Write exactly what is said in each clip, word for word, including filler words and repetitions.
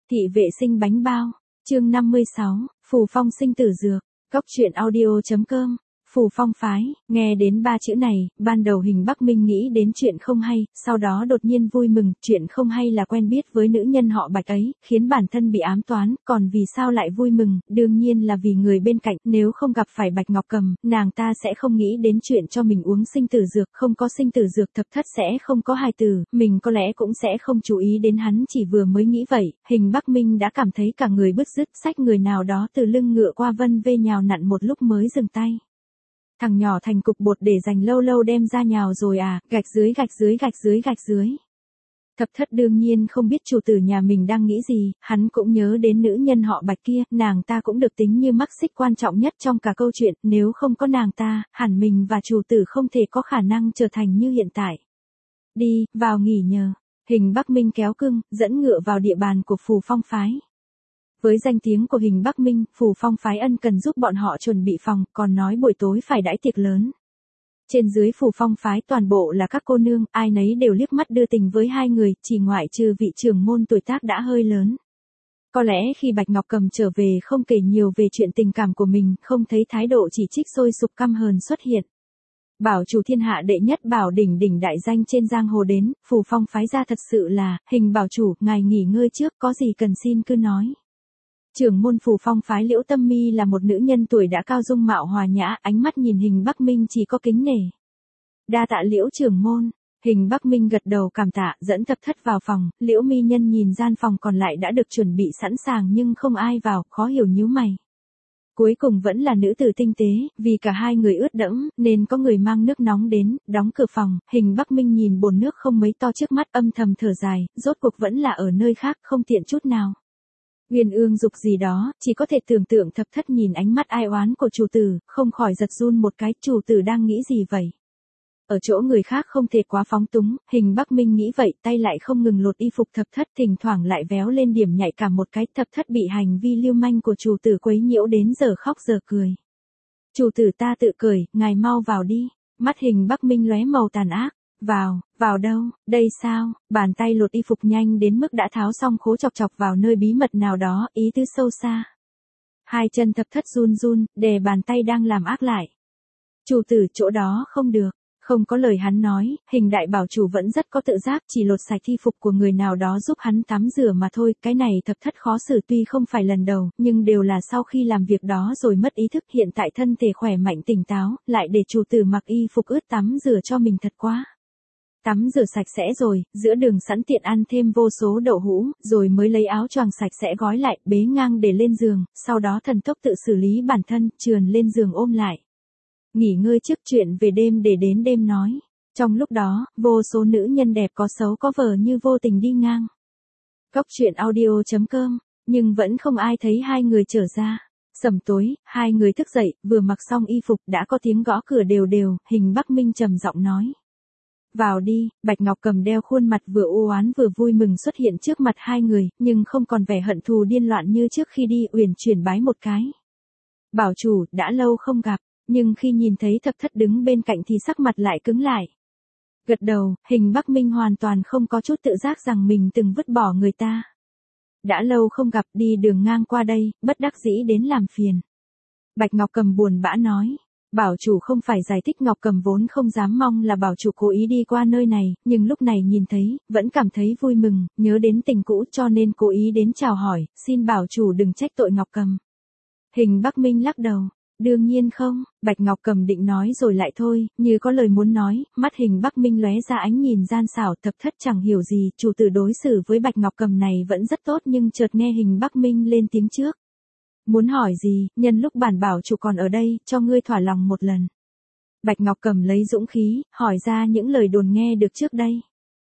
Thị vệ sinh bánh bao, chương năm mươi sáu, Phù Phong sinh tử dược, Cốc truyện audio.com, Phù Phong phái, nghe đến ba chữ này, ban đầu Hình Bắc Minh nghĩ đến chuyện không hay, sau đó đột nhiên vui mừng, chuyện không hay là quen biết với nữ nhân họ Bạch ấy, khiến bản thân bị ám toán, còn vì sao lại vui mừng, đương nhiên là vì người bên cạnh, nếu không gặp phải Bạch Ngọc Cầm, nàng ta sẽ không nghĩ đến chuyện cho mình uống sinh tử dược, không có sinh tử dược thập thất sẽ không có hài tử, mình có lẽ cũng sẽ không chú ý đến hắn, chỉ vừa mới nghĩ vậy, Hình Bắc Minh đã cảm thấy cả người bứt rứt, xách người nào đó từ lưng ngựa qua vân vê nhào nặn một lúc mới dừng tay. Thằng nhỏ thành cục bột để dành lâu lâu đem ra nhào rồi à, gạch dưới gạch dưới gạch dưới gạch dưới. Thập thất đương nhiên không biết chủ tử nhà mình đang nghĩ gì, hắn cũng nhớ đến nữ nhân họ Bạch kia, nàng ta cũng được tính như mắc xích quan trọng nhất trong cả câu chuyện, nếu không có nàng ta, hẳn mình và chủ tử không thể có khả năng trở thành như hiện tại. Đi, vào nghỉ nhờ. Hình Bắc Minh kéo cưng, dẫn ngựa vào địa bàn của Phù Phong phái. Với danh tiếng của Hình Bắc Minh, Phù Phong phái ân cần giúp bọn họ chuẩn bị phòng, còn nói buổi tối phải đãi tiệc lớn. Trên dưới Phù Phong phái toàn bộ là các cô nương, ai nấy đều liếc mắt đưa tình với hai người, chỉ ngoại trừ vị trưởng môn tuổi tác đã hơi lớn. Có lẽ khi Bạch Ngọc Cầm trở về không kể nhiều về chuyện tình cảm của mình, không thấy thái độ chỉ trích sôi sục căm hờn xuất hiện. Bảo chủ thiên hạ đệ nhất bảo đỉnh đỉnh đại danh trên giang hồ đến, Phù Phong phái ra thật sự là, Hình bảo chủ, ngài nghỉ ngơi trước, có gì cần xin cứ nói. Trưởng môn Phù Phong phái Liễu Tâm Mi là một nữ nhân tuổi đã cao dung mạo hòa nhã, ánh mắt nhìn Hình Bắc Minh chỉ có kính nể. Đa tạ Liễu trưởng môn. Hình Bắc Minh gật đầu cảm tạ, dẫn thập thất vào phòng, Liễu Mi nhân nhìn gian phòng còn lại đã được chuẩn bị sẵn sàng nhưng không ai vào, khó hiểu nhíu mày. Cuối cùng vẫn là nữ tử tinh tế, vì cả hai người ướt đẫm, nên có người mang nước nóng đến, đóng cửa phòng, Hình Bắc Minh nhìn bồn nước không mấy to trước mắt âm thầm thở dài, rốt cuộc vẫn là ở nơi khác, không tiện chút nào. Uyên ương dục gì đó, chỉ có thể tưởng tượng thập thất nhìn ánh mắt ai oán của chủ tử, không khỏi giật run một cái, chủ tử đang nghĩ gì vậy? Ở chỗ người khác không thể quá phóng túng, Hình Bắc Minh nghĩ vậy, tay lại không ngừng lột y phục thập thất, thỉnh thoảng lại véo lên điểm nhạy cảm một cái, thập thất bị hành vi lưu manh của chủ tử quấy nhiễu đến giờ khóc giờ cười. Chủ tử ta tự cười, ngài mau vào đi, mắt Hình Bắc Minh lóe màu tàn ác. Vào, vào đâu, đây sao, bàn tay lột y phục nhanh đến mức đã tháo xong khố chọc chọc vào nơi bí mật nào đó, ý tứ sâu xa. Hai chân thập thất run run, đè bàn tay đang làm ác lại. Chủ tử chỗ đó không được, không có lời hắn nói, Hình đại bảo chủ vẫn rất có tự giác, chỉ lột sạch y phục của người nào đó giúp hắn tắm rửa mà thôi, cái này thập thất khó xử tuy không phải lần đầu, nhưng đều là sau khi làm việc đó rồi mất ý thức, hiện tại thân thể khỏe mạnh tỉnh táo, lại để chủ tử mặc y phục ướt tắm rửa cho mình thật quá. Tắm rửa sạch sẽ rồi, giữa đường sẵn tiện ăn thêm vô số đậu hũ, rồi mới lấy áo choàng sạch sẽ gói lại, bế ngang để lên giường, sau đó thần tốc tự xử lý bản thân, trườn lên giường ôm lại. Nghỉ ngơi trước chuyện về đêm để đến đêm nói. Trong lúc đó, vô số nữ nhân đẹp có xấu có vờ như vô tình đi ngang. Cốc truyện audio.com, nhưng vẫn không ai thấy hai người trở ra. Sẩm tối, hai người thức dậy, vừa mặc xong y phục đã có tiếng gõ cửa đều đều, Hình Bắc Minh trầm giọng nói. Vào đi, Bạch Ngọc Cầm đeo khuôn mặt vừa u oán vừa vui mừng xuất hiện trước mặt hai người, nhưng không còn vẻ hận thù điên loạn như trước khi đi, uyển chuyển bái một cái. Bảo chủ, đã lâu không gặp, nhưng khi nhìn thấy thập thất đứng bên cạnh thì sắc mặt lại cứng lại. Gật đầu, Hình Bắc Minh hoàn toàn không có chút tự giác rằng mình từng vứt bỏ người ta. Đã lâu không gặp, đi đường ngang qua đây, bất đắc dĩ đến làm phiền. Bạch Ngọc Cầm buồn bã nói. Bảo chủ không phải giải thích, Ngọc Cầm vốn không dám mong là bảo chủ cố ý đi qua nơi này, nhưng lúc này nhìn thấy, vẫn cảm thấy vui mừng, nhớ đến tình cũ cho nên cố ý đến chào hỏi, xin bảo chủ đừng trách tội Ngọc Cầm. Hình Bắc Minh lắc đầu, đương nhiên không, Bạch Ngọc Cầm định nói rồi lại thôi, như có lời muốn nói, mắt Hình Bắc Minh lóe ra ánh nhìn gian xảo, thập thất chẳng hiểu gì, chủ tử đối xử với Bạch Ngọc Cầm này vẫn rất tốt nhưng chợt nghe Hình Bắc Minh lên tiếng trước. Muốn hỏi gì, nhân lúc bản bảo chủ còn ở đây, cho ngươi thỏa lòng một lần. Bạch Ngọc Cầm lấy dũng khí, hỏi ra những lời đồn nghe được trước đây.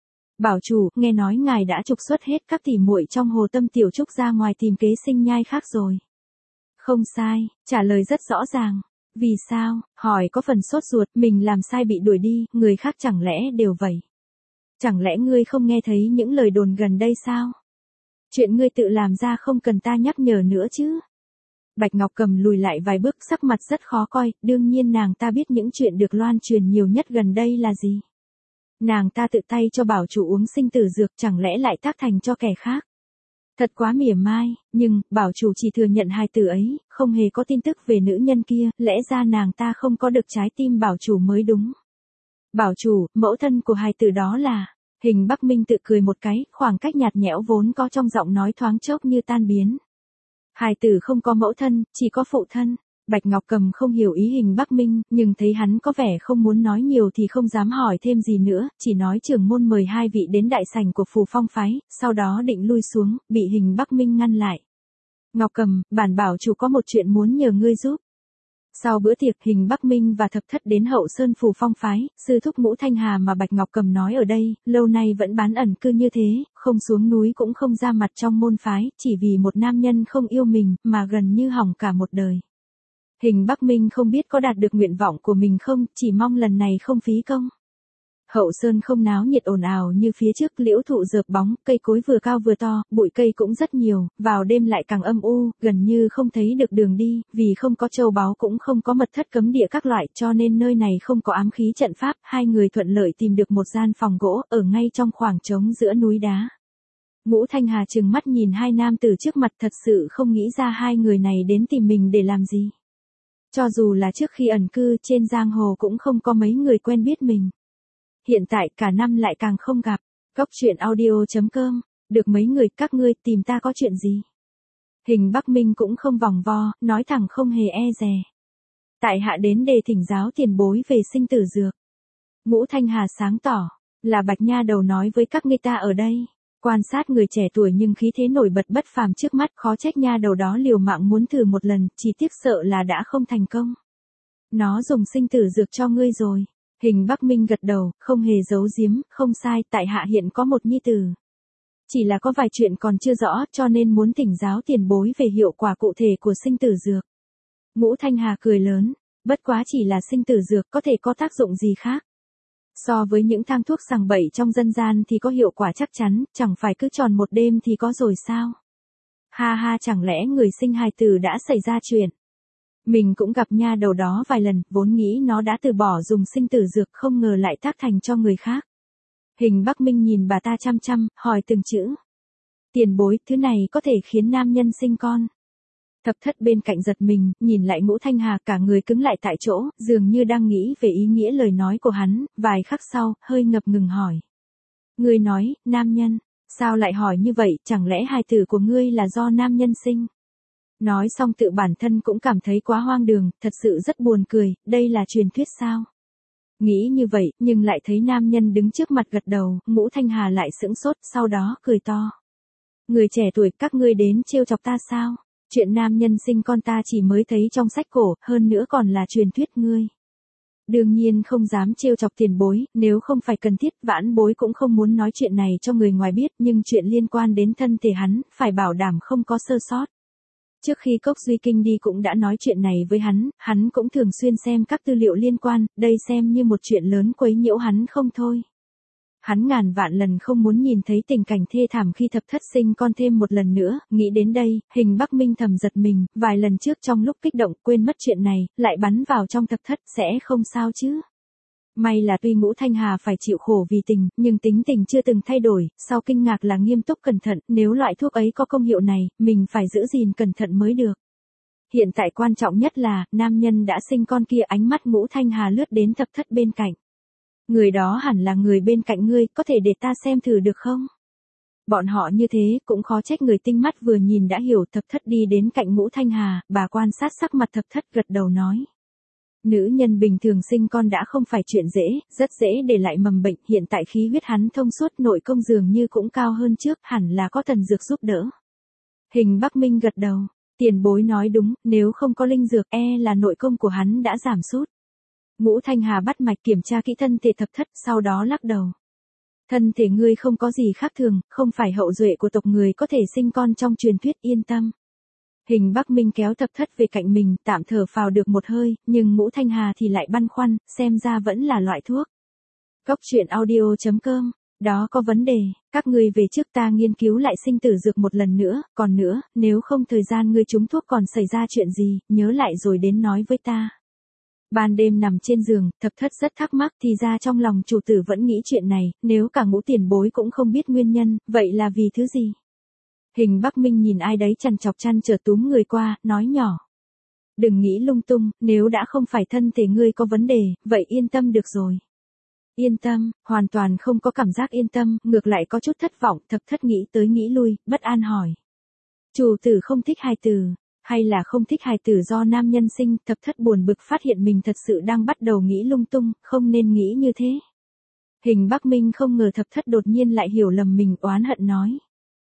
Bảo chủ, nghe nói ngài đã trục xuất hết các tỷ muội trong Hồ Tâm Tiểu Trúc ra ngoài tìm kế sinh nhai khác rồi. Không sai, trả lời rất rõ ràng. Vì sao, hỏi có phần sốt ruột, mình làm sai bị đuổi đi, người khác chẳng lẽ đều vậy. Chẳng lẽ ngươi không nghe thấy những lời đồn gần đây sao? Chuyện ngươi tự làm ra không cần ta nhắc nhở nữa chứ. Bạch Ngọc Cầm lùi lại vài bước, sắc mặt rất khó coi, đương nhiên nàng ta biết những chuyện được loan truyền nhiều nhất gần đây là gì. Nàng ta tự tay cho bảo chủ uống sinh tử dược, chẳng lẽ lại tác thành cho kẻ khác. Thật quá mỉa mai, nhưng, bảo chủ chỉ thừa nhận hài tử ấy, không hề có tin tức về nữ nhân kia, lẽ ra nàng ta không có được trái tim bảo chủ mới đúng. Bảo chủ, mẫu thân của hài tử đó là, Hình Bắc Minh tự cười một cái, khoảng cách nhạt nhẽo vốn có trong giọng nói thoáng chốc như tan biến. Hài tử không có mẫu thân, chỉ có phụ thân. Bạch Ngọc Cầm không hiểu ý Hình Bắc Minh, nhưng thấy hắn có vẻ không muốn nói nhiều thì không dám hỏi thêm gì nữa, chỉ nói trưởng môn mời hai vị đến đại sảnh của Phù Phong phái, sau đó định lui xuống, bị Hình Bắc Minh ngăn lại. Ngọc Cầm, bản bảo chủ có một chuyện muốn nhờ ngươi giúp. Sau bữa tiệc, Hình Bắc Minh và Thập Thất đến Hậu Sơn Phù Phong phái, sư thúc Ngũ Thanh Hà mà Bạch Ngọc Cầm nói ở đây, lâu nay vẫn bán ẩn cư như thế, không xuống núi cũng không ra mặt trong môn phái, chỉ vì một nam nhân không yêu mình, mà gần như hỏng cả một đời. Hình Bắc Minh không biết có đạt được nguyện vọng của mình không, chỉ mong lần này không phí công. Hậu Sơn không náo nhiệt ồn ào như phía trước, liễu thụ rợp bóng, cây cối vừa cao vừa to, bụi cây cũng rất nhiều, vào đêm lại càng âm u, gần như không thấy được đường đi, vì không có châu báu cũng không có mật thất cấm địa các loại, cho nên nơi này không có ám khí trận pháp, hai người thuận lợi tìm được một gian phòng gỗ, ở ngay trong khoảng trống giữa núi đá. Ngũ Thanh Hà trừng mắt nhìn hai nam tử trước mặt, thật sự không nghĩ ra hai người này đến tìm mình để làm gì. Cho dù là trước khi ẩn cư trên giang hồ cũng không có mấy người quen biết mình. Hiện tại cả năm lại càng không gặp. Góc truyện audio chấm com, được mấy người các ngươi tìm ta có chuyện gì? Hình Bắc Minh cũng không vòng vo, nói thẳng không hề e dè. Tại hạ đến để thỉnh giáo tiền bối về sinh tử dược. Ngũ Thanh Hà sáng tỏ, là Bạch Nha Đầu nói với các ngươi ta ở đây. Quan sát người trẻ tuổi nhưng khí thế nổi bật bất phàm trước mắt, khó trách nha đầu đó liều mạng muốn thử một lần, chỉ tiếc sợ là đã không thành công. Nó dùng sinh tử dược cho ngươi rồi. Hình Bắc Minh gật đầu, không hề giấu giếm, không sai, tại hạ hiện có một nhi tử. Chỉ là có vài chuyện còn chưa rõ, cho nên muốn thỉnh giáo tiền bối về hiệu quả cụ thể của sinh tử dược. Ngũ Thanh Hà cười lớn, bất quá chỉ là sinh tử dược, có thể có tác dụng gì khác. So với những thang thuốc sằng bậy trong dân gian thì có hiệu quả chắc chắn, chẳng phải cứ tròn một đêm thì có rồi sao? Ha ha, chẳng lẽ người sinh hài tử đã xảy ra chuyện? Mình cũng gặp nha đầu đó vài lần, vốn nghĩ nó đã từ bỏ dùng sinh tử dược, không ngờ lại tác thành cho người khác. Hình Bắc Minh nhìn bà ta chăm chăm, hỏi từng chữ. Tiền bối, thứ này có thể khiến nam nhân sinh con. Thập Thất bên cạnh giật mình, nhìn lại Ngũ Thanh Hà, cả người cứng lại tại chỗ, dường như đang nghĩ về ý nghĩa lời nói của hắn, vài khắc sau, hơi ngập ngừng hỏi. Ngươi nói, nam nhân, sao lại hỏi như vậy, chẳng lẽ hài tử của ngươi là do nam nhân sinh? Nói xong tự bản thân cũng cảm thấy quá hoang đường, thật sự rất buồn cười, đây là truyền thuyết sao? Nghĩ như vậy, nhưng lại thấy nam nhân đứng trước mặt gật đầu, Ngũ Thanh Hà lại sững sốt, sau đó cười to. Người trẻ tuổi, các ngươi đến trêu chọc ta sao? Chuyện nam nhân sinh con ta chỉ mới thấy trong sách cổ, hơn nữa còn là truyền thuyết ngươi. Đương nhiên không dám trêu chọc tiền bối, nếu không phải cần thiết, vãn bối cũng không muốn nói chuyện này cho người ngoài biết, nhưng chuyện liên quan đến thân thể hắn, phải bảo đảm không có sơ sót. Trước khi Cốc Duy Kinh đi cũng đã nói chuyện này với hắn, hắn cũng thường xuyên xem các tư liệu liên quan, đây xem như một chuyện lớn quấy nhiễu hắn không thôi. Hắn ngàn vạn lần không muốn nhìn thấy tình cảnh thê thảm khi Thập Thất sinh con thêm một lần nữa, nghĩ đến đây, Hình Bắc Minh thầm giật mình, vài lần trước trong lúc kích động quên mất chuyện này, lại bắn vào trong Thập Thất, sẽ không sao chứ. May là tuy Ngũ Thanh Hà phải chịu khổ vì tình, nhưng tính tình chưa từng thay đổi, sau kinh ngạc là nghiêm túc cẩn thận, nếu loại thuốc ấy có công hiệu này, mình phải giữ gìn cẩn thận mới được. Hiện tại quan trọng nhất là, nam nhân đã sinh con kia, ánh mắt Ngũ Thanh Hà lướt đến Thập Thất bên cạnh. Người đó hẳn là người bên cạnh ngươi, có thể để ta xem thử được không? Bọn họ như thế, cũng khó trách người tinh mắt vừa nhìn đã hiểu. Thập Thất đi đến cạnh Ngũ Thanh Hà, bà quan sát sắc mặt Thập Thất gật đầu nói. Nữ nhân bình thường sinh con đã không phải chuyện dễ, rất dễ để lại mầm bệnh, hiện tại khí huyết hắn thông suốt, nội công dường như cũng cao hơn trước, hẳn là có thần dược giúp đỡ. Hình Bắc Minh gật đầu, tiền bối nói đúng, nếu không có linh dược e là nội công của hắn đã giảm sút. Ngũ Thanh Hà bắt mạch kiểm tra kỹ thân thể Thập Thất, sau đó lắc đầu. Thân thể ngươi không có gì khác thường, không phải hậu duệ của tộc người có thể sinh con trong truyền thuyết, yên tâm. Hình Bắc Minh kéo Thập Thất về cạnh mình, tạm thở phào được một hơi, nhưng Ngũ Thanh Hà thì lại băn khoăn, xem ra vẫn là loại thuốc. Góc truyện audio chấm com, đó có vấn đề, các ngươi về trước, ta nghiên cứu lại sinh tử dược một lần nữa, còn nữa, nếu không thời gian ngươi trúng thuốc còn xảy ra chuyện gì, nhớ lại rồi đến nói với ta. Ban đêm nằm trên giường, Thập Thất rất thắc mắc, thì ra trong lòng chủ tử vẫn nghĩ chuyện này, nếu cả Ngũ tiền bối cũng không biết nguyên nhân, vậy là vì thứ gì? Hình Bắc Minh nhìn ai đấy chằn chọc chăn trở túm người qua, nói nhỏ. Đừng nghĩ lung tung, nếu đã không phải thân thể ngươi có vấn đề, vậy yên tâm được rồi. Yên tâm, hoàn toàn không có cảm giác yên tâm, ngược lại có chút thất vọng, thập thất nghĩ tới nghĩ lui, bất an hỏi. Chủ tử không thích hài tử, hay là không thích hài tử do nam nhân sinh, thập thất buồn bực phát hiện mình thật sự đang bắt đầu nghĩ lung tung, không nên nghĩ như thế. Hình Bắc Minh không ngờ thập thất đột nhiên lại hiểu lầm mình, oán hận nói.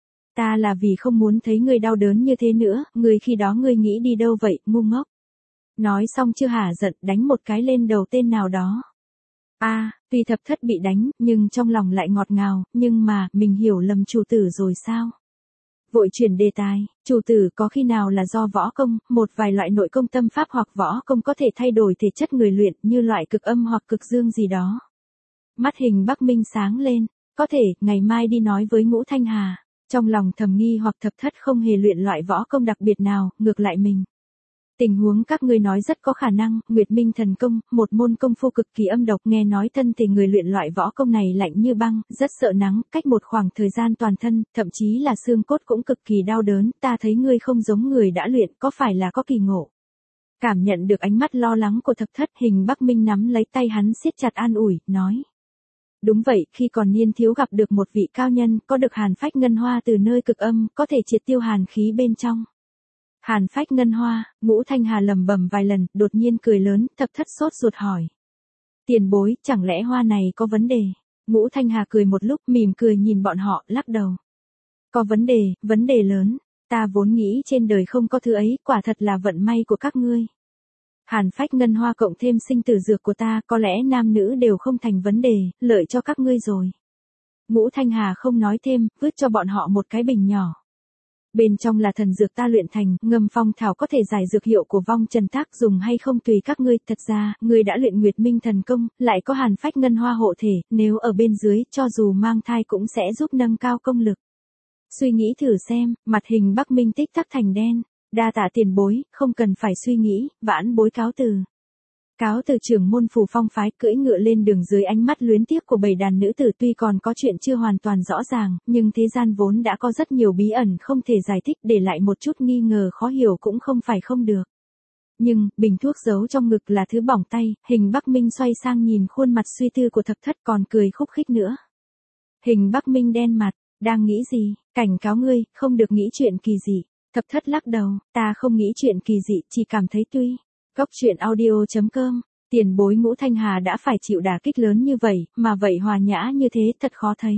Ta là vì không muốn thấy ngươi đau đớn như thế nữa, ngươi khi đó ngươi nghĩ đi đâu vậy, ngu ngốc. Nói xong chưa hả giận, đánh một cái lên đầu tên nào đó. A, à, tuy thập thất bị đánh, nhưng trong lòng lại ngọt ngào, nhưng mà, mình hiểu lầm chủ tử rồi sao? Vội chuyển đề tài, chủ tử có khi nào là do võ công, một vài loại nội công tâm pháp hoặc võ công có thể thay đổi thể chất người luyện như loại cực âm hoặc cực dương gì đó. Mắt Hình Bắc Minh sáng lên, có thể, ngày mai đi nói với Ngũ Thanh Hà. Trong lòng thầm nghi hoặc thập thất không hề luyện loại võ công đặc biệt nào, ngược lại mình. Tình huống các ngươi nói rất có khả năng, Nguyệt Minh thần công, một môn công phu cực kỳ âm độc, nghe nói thân thể người luyện loại võ công này lạnh như băng, rất sợ nắng, cách một khoảng thời gian toàn thân, thậm chí là xương cốt cũng cực kỳ đau đớn, ta thấy ngươi không giống người đã luyện, có phải là có kỳ ngộ? Cảm nhận được ánh mắt lo lắng của thập thất, Hình Bắc Minh nắm lấy tay hắn siết chặt an ủi, nói. Đúng vậy, khi còn niên thiếu gặp được một vị cao nhân, có được hàn phách ngân hoa từ nơi cực âm, có thể triệt tiêu hàn khí bên trong. Hàn phách ngân hoa, Ngũ Thanh Hà lầm bầm vài lần, đột nhiên cười lớn, thập thất sốt ruột hỏi. Tiền bối, chẳng lẽ hoa này có vấn đề? Ngũ Thanh Hà cười một lúc, mỉm cười nhìn bọn họ, lắc đầu. Có vấn đề, vấn đề lớn, ta vốn nghĩ trên đời không có thứ ấy, quả thật là vận may của các ngươi. Hàn phách ngân hoa cộng thêm sinh tử dược của ta, có lẽ nam nữ đều không thành vấn đề, lợi cho các ngươi rồi. Ngũ Thanh Hà không nói thêm, vứt cho bọn họ một cái bình nhỏ. Bên trong là thần dược ta luyện thành, ngâm phong thảo có thể giải dược hiệu của vong trần tác dùng hay không tùy các ngươi, thật ra, ngươi đã luyện Nguyệt Minh thần công, lại có hàn phách ngân hoa hộ thể, nếu ở bên dưới, cho dù mang thai cũng sẽ giúp nâng cao công lực. Suy nghĩ thử xem, mặt Hình Bắc Minh tích tắc thành đen. Đa tạ tiền bối, không cần phải suy nghĩ, vãn bối cáo từ. Cáo từ trưởng môn Phù Phong phái, cưỡi ngựa lên đường dưới ánh mắt luyến tiếc của bầy đàn nữ tử, tuy còn có chuyện chưa hoàn toàn rõ ràng, nhưng thế gian vốn đã có rất nhiều bí ẩn không thể giải thích, để lại một chút nghi ngờ khó hiểu cũng không phải không được. Nhưng, bình thuốc giấu trong ngực là thứ bỏng tay, Hình Bắc Minh xoay sang nhìn khuôn mặt suy tư của thập thất còn cười khúc khích nữa. Hình Bắc Minh đen mặt, đang nghĩ gì, cảnh cáo ngươi, không được nghĩ chuyện kỳ dị. Thập thất lắc đầu, ta không nghĩ chuyện kỳ dị, chỉ cảm thấy tuy. Góc truyện audio chấm com, tiền bối Ngũ Thanh Hà đã phải chịu đả kích lớn như vậy, mà vậy hòa nhã như thế thật khó thấy.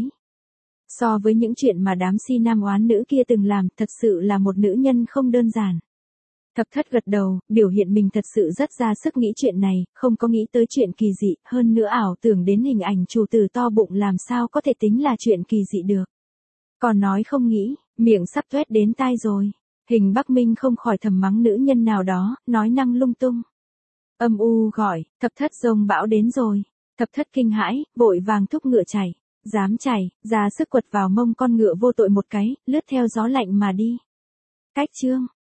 So với những chuyện mà đám si nam oán nữ kia từng làm, thật sự là một nữ nhân không đơn giản. Thập thất gật đầu, biểu hiện mình thật sự rất ra sức nghĩ chuyện này, không có nghĩ tới chuyện kỳ dị, hơn nữa ảo tưởng đến hình ảnh chủ tử to bụng làm sao có thể tính là chuyện kỳ dị được. Còn nói không nghĩ, miệng sắp tuét đến tai rồi. Hình Bắc Minh không khỏi thầm mắng nữ nhân nào đó, nói năng lung tung. Âm u gọi, thập thất rồng bão đến rồi. Thập thất kinh hãi, vội vàng thúc ngựa chạy. Dám chạy, ra sức quật vào mông con ngựa vô tội một cái, lướt theo gió lạnh mà đi. Cách chương.